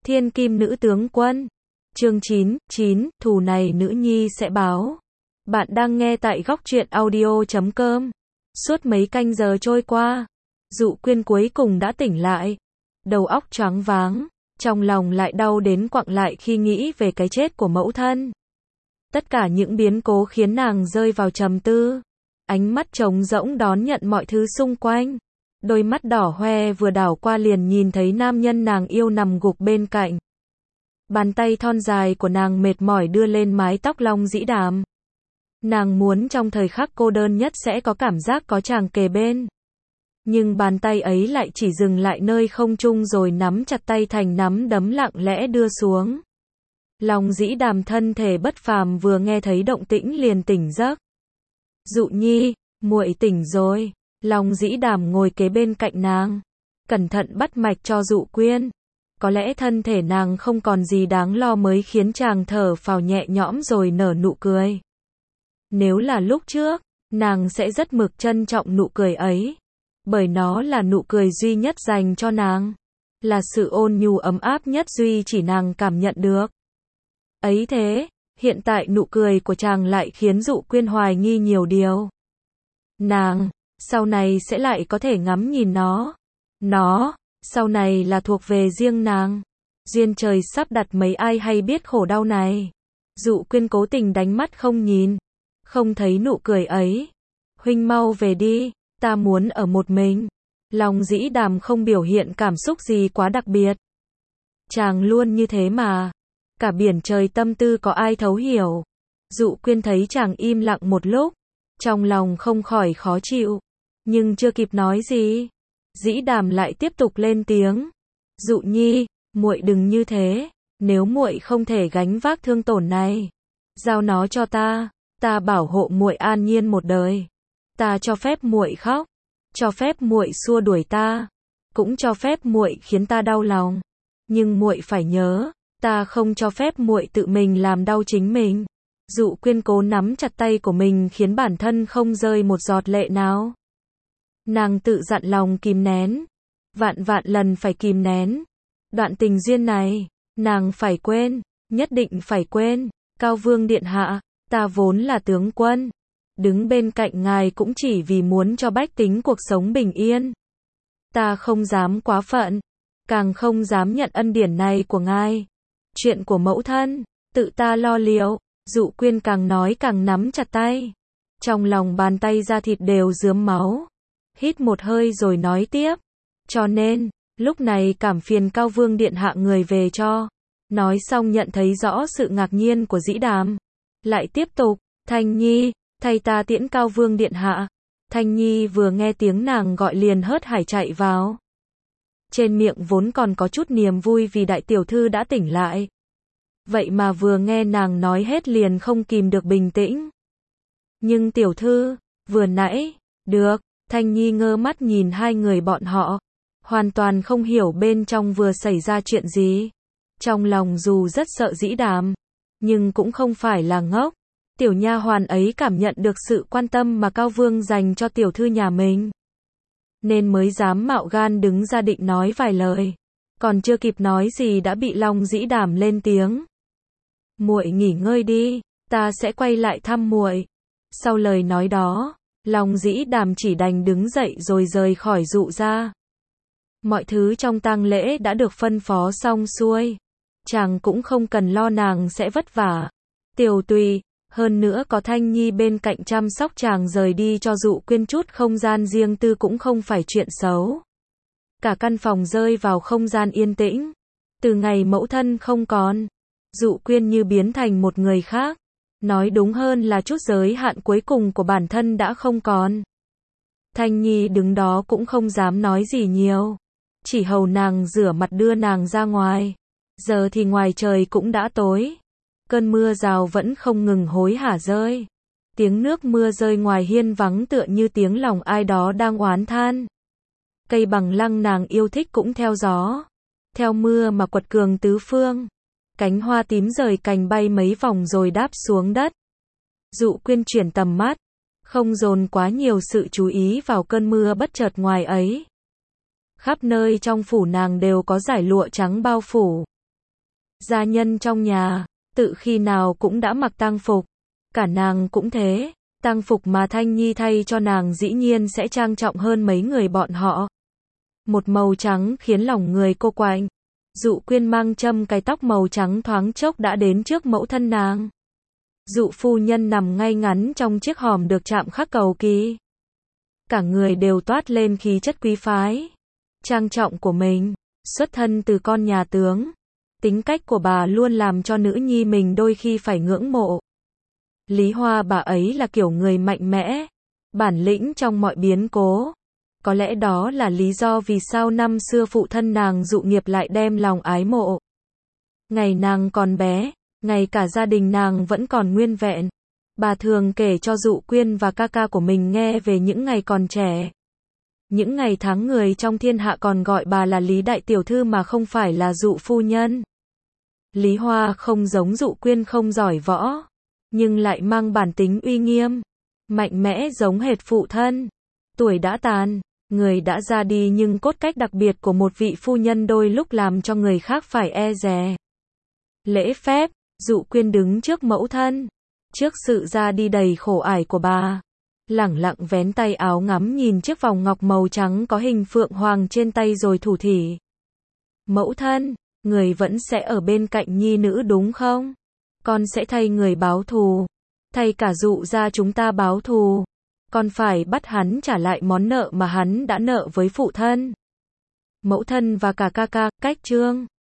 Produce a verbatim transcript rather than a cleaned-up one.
Thiên Kim Nữ Tướng Quân. Chương chín, chín, thù này nữ nhi sẽ báo. Bạn đang nghe tại góc truyện audio chấm com. Suốt mấy canh giờ trôi qua, Dụ Quyên cuối cùng đã tỉnh lại. Đầu óc choáng váng, trong lòng lại đau đến quặn lại khi nghĩ về cái chết của mẫu thân. Tất cả những biến cố khiến nàng rơi vào trầm tư. Ánh mắt trống rỗng đón nhận mọi thứ xung quanh. Đôi mắt đỏ hoe vừa đảo qua liền nhìn thấy nam nhân nàng yêu nằm gục bên cạnh. Bàn tay thon dài của nàng mệt mỏi đưa lên mái tóc Long Dĩ Đàm. Nàng muốn trong thời khắc cô đơn nhất sẽ có cảm giác có chàng kề bên. Nhưng bàn tay ấy lại chỉ dừng lại nơi không trung rồi nắm chặt tay thành nắm đấm lặng lẽ đưa xuống. Long Dĩ Đàm thân thể bất phàm vừa nghe thấy động tĩnh liền tỉnh giấc. Dụ nhi, muội tỉnh rồi. Long Dĩ Đàm ngồi kế bên cạnh nàng, cẩn thận bắt mạch cho Dụ Quyên. Có lẽ thân thể nàng không còn gì đáng lo mới khiến chàng thở phào nhẹ nhõm rồi nở nụ cười. Nếu là lúc trước, nàng sẽ rất mực trân trọng nụ cười ấy, bởi nó là nụ cười duy nhất dành cho nàng, là sự ôn nhu ấm áp nhất duy chỉ nàng cảm nhận được. Ấy thế, hiện tại nụ cười của chàng lại khiến Dụ Quyên hoài nghi nhiều điều. Nàng, sau này sẽ lại có thể ngắm nhìn nó. Nó, sau này là thuộc về riêng nàng. Duyên trời sắp đặt mấy ai hay biết khổ đau này. Dụ Quyên cố tình đánh mắt không nhìn, không thấy nụ cười ấy. Huynh mau về đi, ta muốn ở một mình. Long Dĩ Đàm không biểu hiện cảm xúc gì quá đặc biệt. Chàng luôn như thế mà. Cả biển trời tâm tư có ai thấu hiểu. Dụ Quyên thấy chàng im lặng một lúc, trong lòng không khỏi khó chịu. Nhưng chưa kịp nói gì, Dĩ Đàm lại tiếp tục lên tiếng. Dụ nhi, muội đừng như thế, nếu muội không thể gánh vác thương tổn này, giao nó cho ta, ta bảo hộ muội an nhiên một đời. Ta cho phép muội khóc, cho phép muội xua đuổi ta, cũng cho phép muội khiến ta đau lòng. Nhưng muội phải nhớ, ta không cho phép muội tự mình làm đau chính mình. Dụ Quyên cố nắm chặt tay của mình khiến bản thân không rơi một giọt lệ nào. Nàng tự dặn lòng kìm nén, vạn vạn lần phải kìm nén. Đoạn tình duyên này, nàng phải quên, nhất định phải quên. Cao Vương điện hạ, ta vốn là tướng quân, đứng bên cạnh ngài cũng chỉ vì muốn cho bách tính cuộc sống bình yên. Ta không dám quá phận, càng không dám nhận ân điển này của ngài. Chuyện của mẫu thân, tự ta lo liệu. Dụ Quyên càng nói càng nắm chặt tay. Trong lòng bàn tay da thịt đều rướm máu. Hít một hơi rồi nói tiếp. Cho nên, lúc này cảm phiền Cao Vương điện hạ người về cho. Nói xong nhận thấy rõ sự ngạc nhiên của Dĩ Đàm. Lại tiếp tục, Thanh Nhi, thay ta tiễn Cao Vương điện hạ. Thanh Nhi vừa nghe tiếng nàng gọi liền hớt hải chạy vào. Trên miệng vốn còn có chút niềm vui vì đại tiểu thư đã tỉnh lại. Vậy mà vừa nghe nàng nói hết liền không kìm được bình tĩnh. Nhưng tiểu thư, vừa nãy, được, Thanh Nhi ngơ mắt nhìn hai người bọn họ, hoàn toàn không hiểu bên trong vừa xảy ra chuyện gì. Trong lòng dù rất sợ Dĩ Đàm, nhưng cũng không phải là ngốc. Tiểu nha hoàn ấy cảm nhận được sự quan tâm mà Cao Vương dành cho tiểu thư nhà mình, nên mới dám mạo gan đứng ra định nói vài lời. Còn chưa kịp nói gì đã bị Long Dĩ Đàm lên tiếng. Muội nghỉ ngơi đi, ta sẽ quay lại thăm muội. Sau lời nói đó, Long Dĩ Đàm chỉ đành đứng dậy rồi rời khỏi Dụ gia. Mọi thứ trong tang lễ đã được phân phó xong xuôi, chàng cũng không cần lo nàng sẽ vất vả, tiều tùy, hơn nữa có Thanh Nhi bên cạnh chăm sóc chàng rời đi cho Dụ Quyên chút không gian riêng tư cũng không phải chuyện xấu. Cả căn phòng rơi vào không gian yên tĩnh. Từ ngày mẫu thân không còn, Dụ Quyên như biến thành một người khác. Nói đúng hơn là chút giới hạn cuối cùng của bản thân đã không còn. Thanh Nhi đứng đó cũng không dám nói gì nhiều, chỉ hầu nàng rửa mặt đưa nàng ra ngoài. Giờ thì ngoài trời cũng đã tối, cơn mưa rào vẫn không ngừng hối hả rơi. Tiếng nước mưa rơi ngoài hiên vắng tựa như tiếng lòng ai đó đang oán than. Cây bằng lăng nàng yêu thích cũng theo gió, theo mưa mà quật cường tứ phương. Cánh hoa tím rời cành bay mấy vòng rồi đáp xuống đất. Dụ Quyên chuyển tầm mắt, không dồn quá nhiều sự chú ý vào cơn mưa bất chợt ngoài ấy. Khắp nơi trong phủ nàng đều có dải lụa trắng bao phủ. Gia nhân trong nhà, tự khi nào cũng đã mặc tang phục. Cả nàng cũng thế, tang phục mà Thanh Nhi thay cho nàng dĩ nhiên sẽ trang trọng hơn mấy người bọn họ. Một màu trắng khiến lòng người cô quạnh. Dụ Quyên mang châm cài tóc màu trắng thoáng chốc đã đến trước mẫu thân nàng. Dụ phu nhân nằm ngay ngắn trong chiếc hòm được chạm khắc cầu kỳ. Cả người đều toát lên khí chất quý phái, trang trọng của mình, xuất thân từ con nhà tướng. Tính cách của bà luôn làm cho nữ nhi mình đôi khi phải ngưỡng mộ. Lý Hoa bà ấy là kiểu người mạnh mẽ, bản lĩnh trong mọi biến cố. Có lẽ đó là lý do vì sao năm xưa phụ thân nàng Dụ Nghiệp lại đem lòng ái mộ. Ngày nàng còn bé, ngày cả gia đình nàng vẫn còn nguyên vẹn. Bà thường kể cho Dụ Quyên và ca ca của mình nghe về những ngày còn trẻ. Những ngày tháng người trong thiên hạ còn gọi bà là Lý Đại Tiểu Thư mà không phải là Dụ Phu Nhân. Lý Hoa không giống Dụ Quyên không giỏi võ, nhưng lại mang bản tính uy nghiêm, mạnh mẽ giống hệt phụ thân. Tuổi đã tàn, người đã ra đi nhưng cốt cách đặc biệt của một vị phu nhân đôi lúc làm cho người khác phải e dè. Lễ phép, Dụ Quyên đứng trước mẫu thân, trước sự ra đi đầy khổ ải của bà, lẳng lặng vén tay áo ngắm nhìn chiếc vòng ngọc màu trắng có hình phượng hoàng trên tay rồi thủ thỉ. Mẫu thân, người vẫn sẽ ở bên cạnh nhi nữ đúng không? Con sẽ thay người báo thù, thay cả Dụ gia chúng ta báo thù. Con phải bắt hắn trả lại món nợ mà hắn đã nợ với phụ thân, mẫu thân và cả ca ca. Cách chương